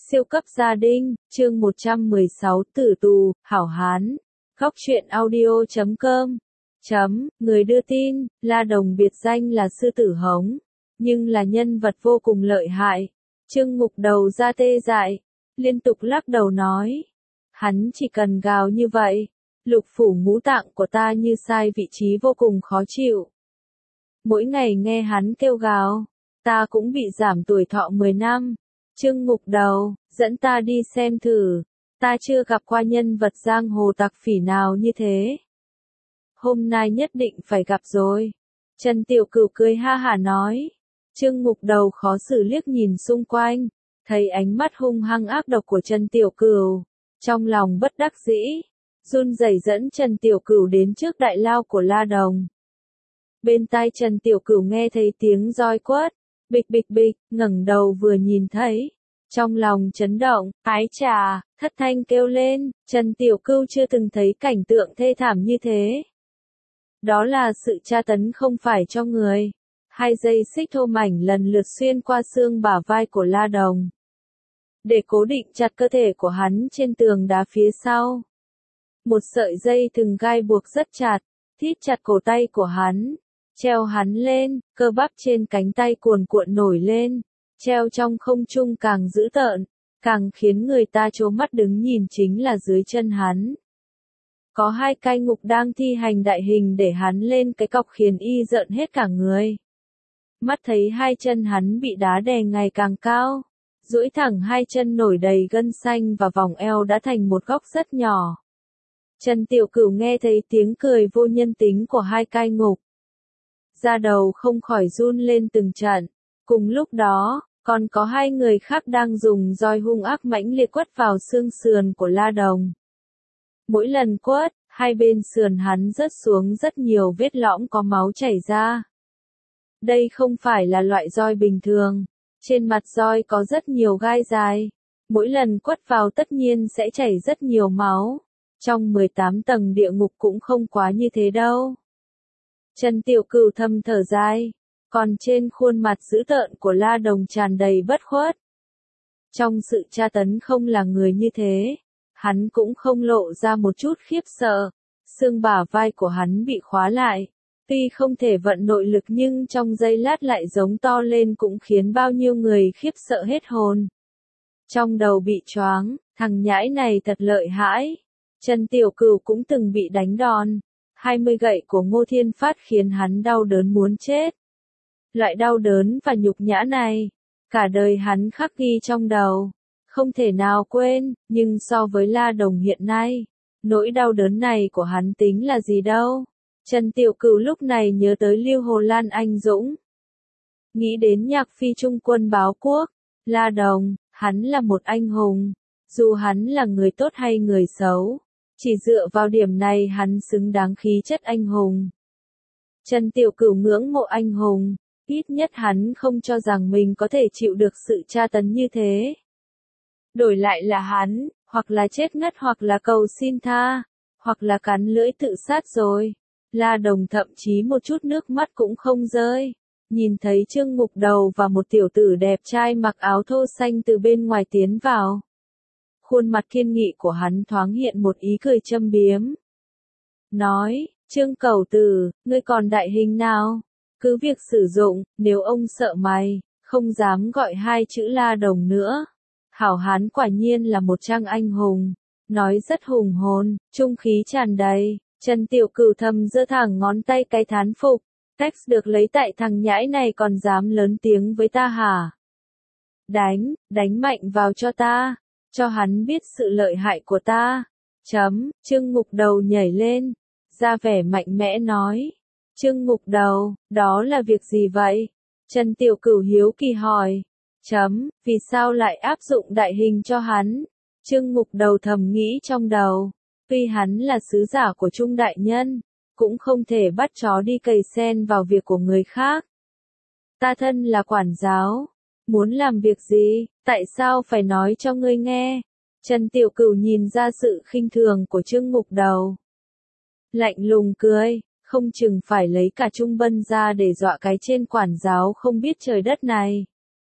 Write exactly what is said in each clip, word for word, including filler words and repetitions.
Siêu cấp gia đình, chương một trăm mười sáu tử tù, hảo hán. Góc truyện audio chấm com. Chấm, người đưa tin, La Đồng biệt danh là sư tử hống, nhưng là nhân vật vô cùng lợi hại. Trương Ngục đầu ra tê dại, liên tục lắc đầu nói. Hắn chỉ cần gào như vậy, lục phủ ngũ tạng của ta như sai vị trí vô cùng khó chịu. Mỗi ngày nghe hắn kêu gào, ta cũng bị giảm tuổi thọ mười năm. Trương Ngục đầu, dẫn ta đi xem thử, ta chưa gặp qua nhân vật giang hồ tặc phỉ nào như thế. Hôm nay nhất định phải gặp rồi. Trần Tiểu Cửu cười ha hả nói. Trương Ngục đầu khó xử liếc nhìn xung quanh, thấy ánh mắt hung hăng ác độc của Trần Tiểu Cửu, trong lòng bất đắc dĩ, run rẩy dẫn Trần Tiểu Cửu đến trước đại lao của La Đồng. Bên tai Trần Tiểu Cửu nghe thấy tiếng roi quất, bịch bịch bịch, ngẩng đầu vừa nhìn thấy, trong lòng chấn động, ái chà, thất thanh kêu lên, Trần Tiểu Cửu chưa từng thấy cảnh tượng thê thảm như thế. Đó là sự tra tấn không phải cho người. Hai dây xích thô mảnh lần lượt xuyên qua xương bả vai của La Đồng, để cố định chặt cơ thể của hắn trên tường đá phía sau. Một sợi dây thừng gai buộc rất chặt, thít chặt cổ tay của hắn, treo hắn lên, cơ bắp trên cánh tay cuồn cuộn nổi lên, treo trong không trung càng dữ tợn, càng khiến người ta trố mắt đứng nhìn chính là dưới chân hắn. Có hai cai ngục đang thi hành đại hình để hắn lên cái cọc khiến y rợn hết cả người. Mắt thấy hai chân hắn bị đá đè ngày càng cao, duỗi thẳng hai chân nổi đầy gân xanh và vòng eo đã thành một góc rất nhỏ. Trần Tiểu Cửu nghe thấy tiếng cười vô nhân tính của hai cai ngục, da đầu không khỏi run lên từng trận. Cùng lúc đó, còn có hai người khác đang dùng roi hung ác mãnh liệt quất vào xương sườn của La Đồng. Mỗi lần quất, hai bên sườn hắn rớt xuống rất nhiều vết lõm có máu chảy ra. Đây không phải là loại roi bình thường, trên mặt roi có rất nhiều gai dài, mỗi lần quất vào tất nhiên sẽ chảy rất nhiều máu. Trong mười tám tầng địa ngục cũng không quá như thế đâu. Trần Tiểu Cửu thầm thở dài, còn trên khuôn mặt dữ tợn của La Đồng tràn đầy bất khuất. Trong sự tra tấn không là người như thế, hắn cũng không lộ ra một chút khiếp sợ, xương bả vai của hắn bị khóa lại. Tuy không thể vận nội lực nhưng trong giây lát lại giống to lên cũng khiến bao nhiêu người khiếp sợ hết hồn. Trong đầu bị choáng, thằng nhãi này thật lợi hãi. Trần Tiểu Cửu cũng từng bị đánh đòn. hai mươi gậy của Ngô Thiên Phát khiến hắn đau đớn muốn chết. Loại đau đớn và nhục nhã này, cả đời hắn khắc ghi trong đầu, không thể nào quên, nhưng so với La Đồng hiện nay, nỗi đau đớn này của hắn tính là gì đâu. Trần Tiểu Cửu lúc này nhớ tới Lưu Hồ Lan anh dũng. Nghĩ đến nhạc phi trung quân báo quốc, La Đồng, hắn là một anh hùng, dù hắn là người tốt hay người xấu, chỉ dựa vào điểm này hắn xứng đáng khí chất anh hùng. Trần Tiểu Cửu ngưỡng mộ anh hùng, ít nhất hắn không cho rằng mình có thể chịu được sự tra tấn như thế. Đổi lại là hắn, hoặc là chết ngất hoặc là cầu xin tha, hoặc là cắn lưỡi tự sát rồi. La Đồng thậm chí một chút nước mắt cũng không rơi, nhìn thấy Trương Ngục đầu và một tiểu tử đẹp trai mặc áo thô xanh từ bên ngoài tiến vào. Khuôn mặt kiên nghị của hắn thoáng hiện một ý cười châm biếm. Nói, Trương Cẩu Tử, ngươi còn đại hình nào? Cứ việc sử dụng, nếu ông sợ mày, không dám gọi hai chữ La Đồng nữa. Hảo hán quả nhiên là một trang anh hùng, nói rất hùng hồn, trung khí tràn đầy. Trần Tiểu Cửu thầm giơ thẳng ngón tay cái thán phục, text được lấy tại thằng nhãi này còn dám lớn tiếng với ta hả? Đánh, đánh mạnh vào cho ta, cho hắn biết sự lợi hại của ta. Chấm, Trương Ngục đầu nhảy lên, ra vẻ mạnh mẽ nói. Trương Ngục đầu, đó là việc gì vậy? Trần Tiểu Cửu hiếu kỳ hỏi. Chấm, vì sao lại áp dụng đại hình cho hắn? Trương Ngục đầu thầm nghĩ trong đầu. Tuy hắn là sứ giả của Trung đại nhân, cũng không thể bắt chó đi cày sen vào việc của người khác. Ta thân là quản giáo, muốn làm việc gì, tại sao phải nói cho ngươi nghe? Trần Tiểu Cửu nhìn ra sự khinh thường của Trương Ngục đầu. Lạnh lùng cười, không chừng phải lấy cả Trung Bân ra để dọa cái trên quản giáo không biết trời đất này.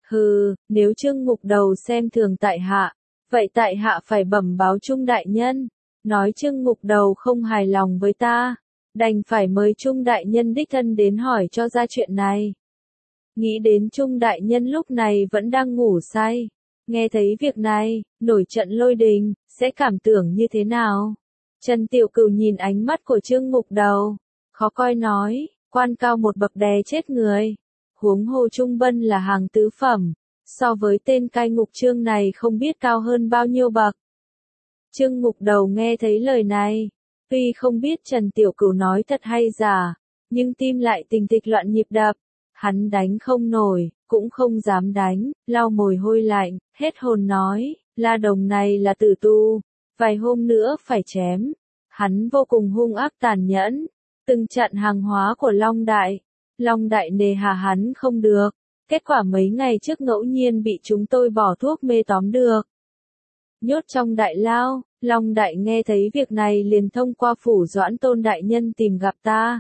Hừ, nếu Trương Ngục Đầu xem thường tại hạ, vậy tại hạ phải bẩm báo Trung đại nhân, nói Trương Ngục Đầu không hài lòng với ta, đành phải mời Trung đại nhân đích thân đến hỏi cho ra chuyện này. Nghĩ đến Trung đại nhân lúc này vẫn đang ngủ say, nghe thấy việc này, nổi trận lôi đình, sẽ cảm tưởng như thế nào? Trần Tiểu Cửu nhìn ánh mắt của Trương Ngục Đầu, khó coi nói, quan cao một bậc đè chết người. Huống hồ Trung Bân là hàng tứ phẩm, so với tên cai ngục Trương này không biết cao hơn bao nhiêu bậc. Trương Ngục Đầu nghe thấy lời này, tuy không biết Trần Tiểu Cửu nói thật hay giả, nhưng tim lại tình thịch loạn nhịp đập. Hắn đánh không nổi, cũng không dám đánh, lau mồ hôi lạnh, hết hồn nói, La Đồng này là tử tu, vài hôm nữa phải chém. Hắn vô cùng hung ác tàn nhẫn, từng chặn hàng hóa của Long Đại. Long Đại nề hà hắn không được, kết quả mấy ngày trước ngẫu nhiên bị chúng tôi bỏ thuốc mê tóm được. Nhốt trong đại lao, Long Đại nghe thấy việc này liền thông qua phủ Doãn Tôn đại nhân tìm gặp ta.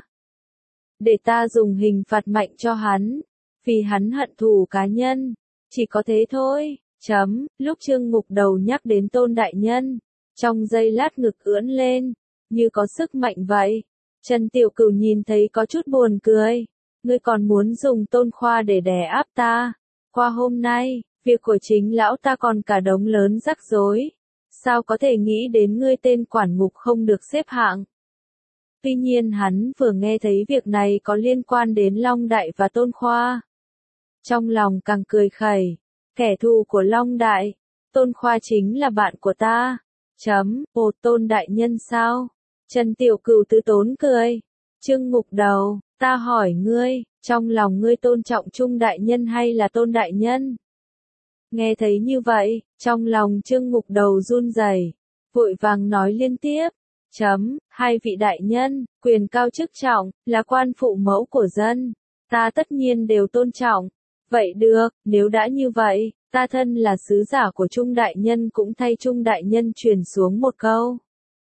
Để ta dùng hình phạt mạnh cho hắn, vì hắn hận thù cá nhân, chỉ có thế thôi, chấm, lúc Trương Ngục Đầu nhắc đến Tôn đại nhân, trong giây lát ngực ưỡn lên, như có sức mạnh vậy. Trần Tiểu Cửu nhìn thấy có chút buồn cười, ngươi còn muốn dùng Tôn Khoa để đè áp ta, qua hôm nay, việc của chính lão ta còn cả đống lớn rắc rối, sao có thể nghĩ đến ngươi tên quản ngục không được xếp hạng. Tuy nhiên hắn vừa nghe thấy việc này có liên quan đến Long Đại và Tôn Khoa. Trong lòng càng cười khẩy, kẻ thù của Long Đại, Tôn Khoa chính là bạn của ta. Chấm, ồ Tôn đại nhân sao? Trần Tiểu Cửu tứ tốn cười. Trương Ngục Đầu, ta hỏi ngươi, trong lòng ngươi tôn trọng Trung đại nhân hay là Tôn đại nhân? Nghe thấy như vậy, trong lòng Trương Ngục Đầu run rẩy, vội vàng nói liên tiếp. Chấm, hai vị đại nhân, quyền cao chức trọng, là quan phụ mẫu của dân, ta tất nhiên đều tôn trọng. Vậy được, nếu đã như vậy, ta thân là sứ giả của Trung đại nhân cũng thay Trung đại nhân truyền xuống một câu.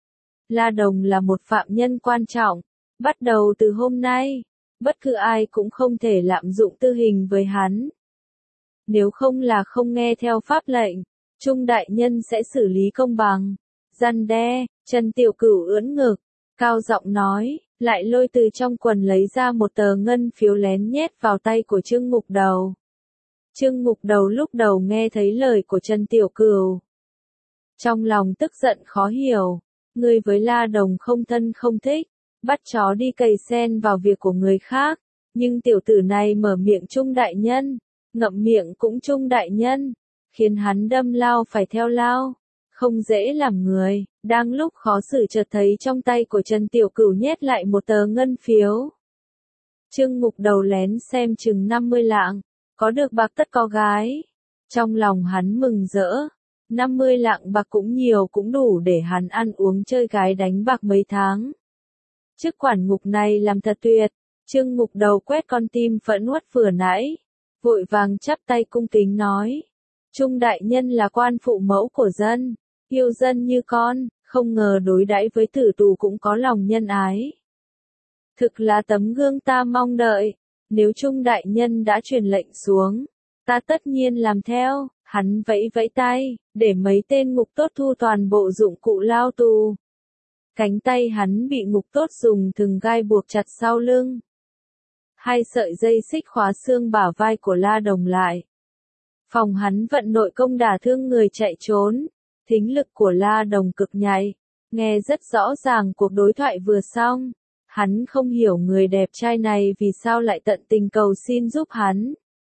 La Đồng là một phạm nhân quan trọng, bắt đầu từ hôm nay, bất cứ ai cũng không thể lạm dụng tư hình với hắn. Nếu không là không nghe theo pháp lệnh, Trung đại nhân sẽ xử lý công bằng. Răn đe, Trần Tiểu Cửu ưỡn ngực, cao giọng nói, lại lôi từ trong quần lấy ra một tờ ngân phiếu lén nhét vào tay của Trương Ngục Đầu. Trương Ngục Đầu lúc đầu nghe thấy lời của Trần Tiểu Cửu, trong lòng tức giận khó hiểu, ngươi với La Đồng không thân không thích, bắt chó đi cày sen vào việc của người khác, nhưng tiểu tử này mở miệng Trung đại nhân, ngậm miệng cũng Trung đại nhân, khiến hắn đâm lao phải theo lao. Không dễ làm người, đang lúc khó xử chợt thấy trong tay của Trần Tiểu Cửu nhét lại một tờ ngân phiếu. Trương Ngục Đầu lén xem chừng năm mươi lạng, có được bạc tất có gái. Trong lòng hắn mừng rỡ, năm mươi lạng bạc cũng nhiều cũng đủ để hắn ăn uống chơi gái đánh bạc mấy tháng. Chức quản ngục này làm thật tuyệt, Trương Ngục Đầu quét con tim phẫn uất vừa nãy, vội vàng chắp tay cung kính nói. Trung đại nhân là quan phụ mẫu của dân, yêu dân như con, không ngờ đối đãi với tử tù cũng có lòng nhân ái. Thực là tấm gương ta mong đợi, nếu Trung đại nhân đã truyền lệnh xuống, ta tất nhiên làm theo. Hắn vẫy vẫy tay, để mấy tên ngục tốt thu toàn bộ dụng cụ lao tù. Cánh tay hắn bị ngục tốt dùng thừng gai buộc chặt sau lưng. Hai sợi dây xích khóa xương bả vai của La Đồng lại. Phòng hắn vận nội công đả thương người chạy trốn. Thính lực của La Đồng cực nhạy, nghe rất rõ ràng cuộc đối thoại vừa xong. Hắn không hiểu người đẹp trai này vì sao lại tận tình cầu xin giúp hắn.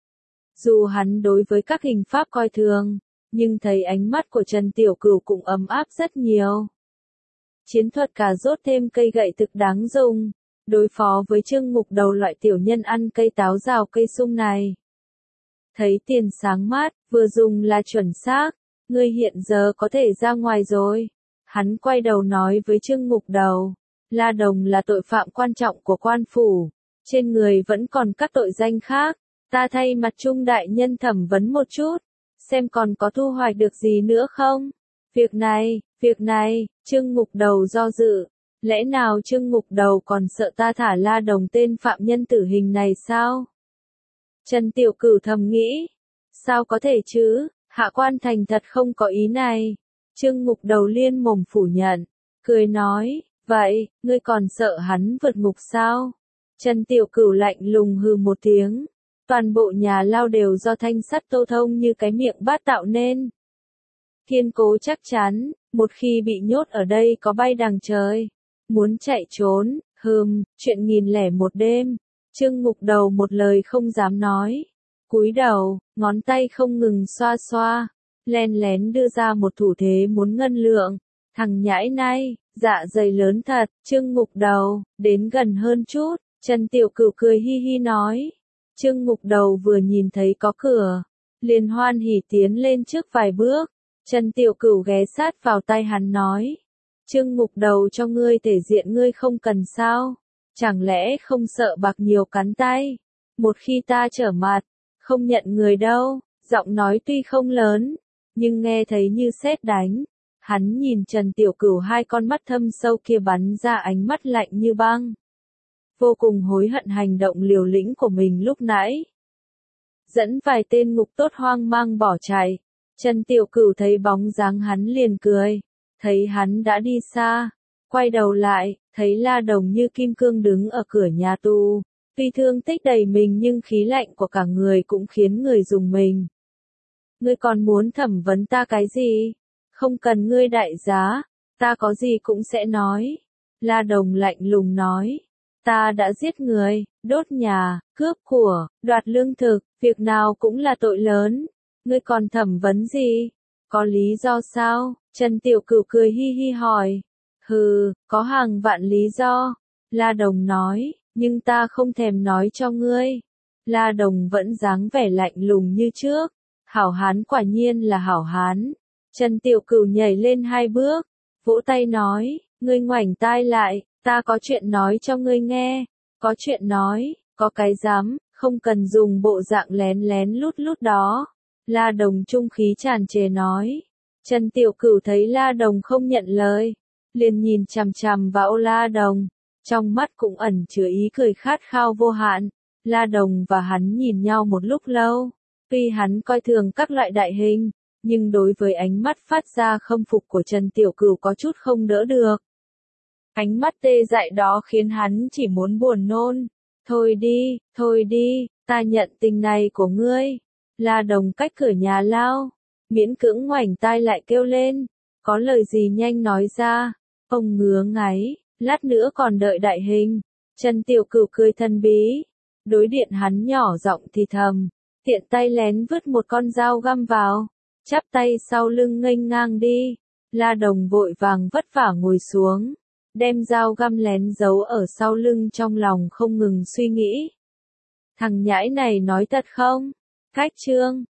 Dù hắn đối với các hình pháp coi thường, nhưng thấy ánh mắt của Trần Tiểu Cửu cũng ấm áp rất nhiều. Chiến thuật cà rốt thêm cây gậy thực đáng dùng, đối phó với Trương Ngục Đầu loại tiểu nhân ăn cây táo rào cây sung này. Thấy tiền sáng mát, vừa dùng là chuẩn xác, ngươi hiện giờ có thể ra ngoài rồi. Hắn quay đầu nói với Trương Ngục Đầu, La Đồng là tội phạm quan trọng của quan phủ, trên người vẫn còn các tội danh khác. Ta thay mặt Trung đại nhân thẩm vấn một chút, xem còn có thu hoạch được gì nữa không? Việc này, việc này, Trương Ngục Đầu do dự, lẽ nào Trương Ngục Đầu còn sợ ta thả La Đồng tên phạm nhân tử hình này sao? Trần Tiểu Cửu thầm nghĩ, Sao có thể chứ, hạ quan thành thật không có ý này. Trương Ngục Đầu liên mồm phủ nhận, cười nói, vậy, ngươi còn sợ hắn vượt ngục sao? Trần Tiểu Cửu lạnh lùng hừ một tiếng, toàn bộ nhà lao đều do thanh sắt tô thông như cái miệng bát tạo nên. Kiên cố chắc chắn, một khi bị nhốt ở đây có bay đằng trời. Muốn chạy trốn, hừm, chuyện nghìn lẻ một đêm. Trương Ngục Đầu một lời không dám nói. Cúi đầu, ngón tay không ngừng xoa xoa, len lén đưa ra một thủ thế muốn ngân lượng. Thằng nhãi này, dạ dày lớn thật. Trương Ngục Đầu, đến gần hơn chút. Trần Tiểu Cửu cười hi hi nói. Trương Ngục Đầu vừa nhìn thấy có cửa, liền hoan hỉ tiến lên trước vài bước. Trần Tiểu Cửu ghé sát vào tai hắn nói. Trương Ngục Đầu cho ngươi thể diện ngươi không cần sao? Chẳng lẽ không sợ bạc nhiều cắn tay? Một khi ta trở mặt, không nhận người đâu. Giọng nói tuy không lớn, nhưng nghe thấy như sét đánh. Hắn nhìn Trần Tiểu Cửu hai con mắt thâm sâu kia bắn ra ánh mắt lạnh như băng. Vô cùng hối hận hành động liều lĩnh của mình lúc nãy. Dẫn vài tên ngục tốt hoang mang bỏ chạy. Trần Tiểu Cửu thấy bóng dáng hắn liền cười. Thấy hắn đã đi xa. Quay đầu lại, thấy La Đồng như kim cương đứng ở cửa nhà tù. Tuy thương tích đầy mình nhưng khí lạnh của cả người cũng khiến người dùng mình. Ngươi còn muốn thẩm vấn ta cái gì? Không cần ngươi đại giá, ta có gì cũng sẽ nói. La Đồng lạnh lùng nói. Ta đã giết người, đốt nhà, cướp của, đoạt lương thực, việc nào cũng là tội lớn. Ngươi còn thẩm vấn gì? Có lý do sao? Trần Tiểu Cửu cười hi hi hỏi. Hừ, có hàng vạn lý do. La Đồng nói, nhưng ta không thèm nói cho ngươi. La Đồng vẫn dáng vẻ lạnh lùng như trước. Hảo hán quả nhiên là hảo hán. Trần Tiểu Cửu nhảy lên hai bước, vỗ tay nói, ngươi ngoảnh tai lại, ta có chuyện nói cho ngươi nghe. Có chuyện nói, có cái dám, không cần dùng bộ dạng lén lén lút lút đó. La Đồng trung khí tràn trề nói. Trần Tiểu Cửu thấy La Đồng không nhận lời, liền nhìn chằm chằm vào La Đồng, trong mắt cũng ẩn chứa ý cười khát khao vô hạn. La Đồng và hắn nhìn nhau một lúc lâu, tuy hắn coi thường các loại đại hình, nhưng đối với ánh mắt phát ra khâm phục của Trần Tiểu Cửu có chút không đỡ được. Ánh mắt tê dại đó khiến hắn chỉ muốn buồn nôn. Thôi đi, thôi đi, ta nhận tình này của ngươi. La Đồng cách cửa nhà lao, miễn cưỡng ngoảnh tai lại kêu lên, có lời gì nhanh nói ra. Ông ngứa ngáy, lát nữa còn đợi đại hình. Trần Tiểu Cửu cười thần bí, đối điện hắn nhỏ giọng thì thầm, tiện tay lén vứt một con dao găm vào, chắp tay sau lưng nghênh ngang đi. La Đồng vội vàng vất vả ngồi xuống, đem dao găm lén giấu ở sau lưng, trong lòng không ngừng suy nghĩ. Thằng nhãi này nói thật không? Cách chương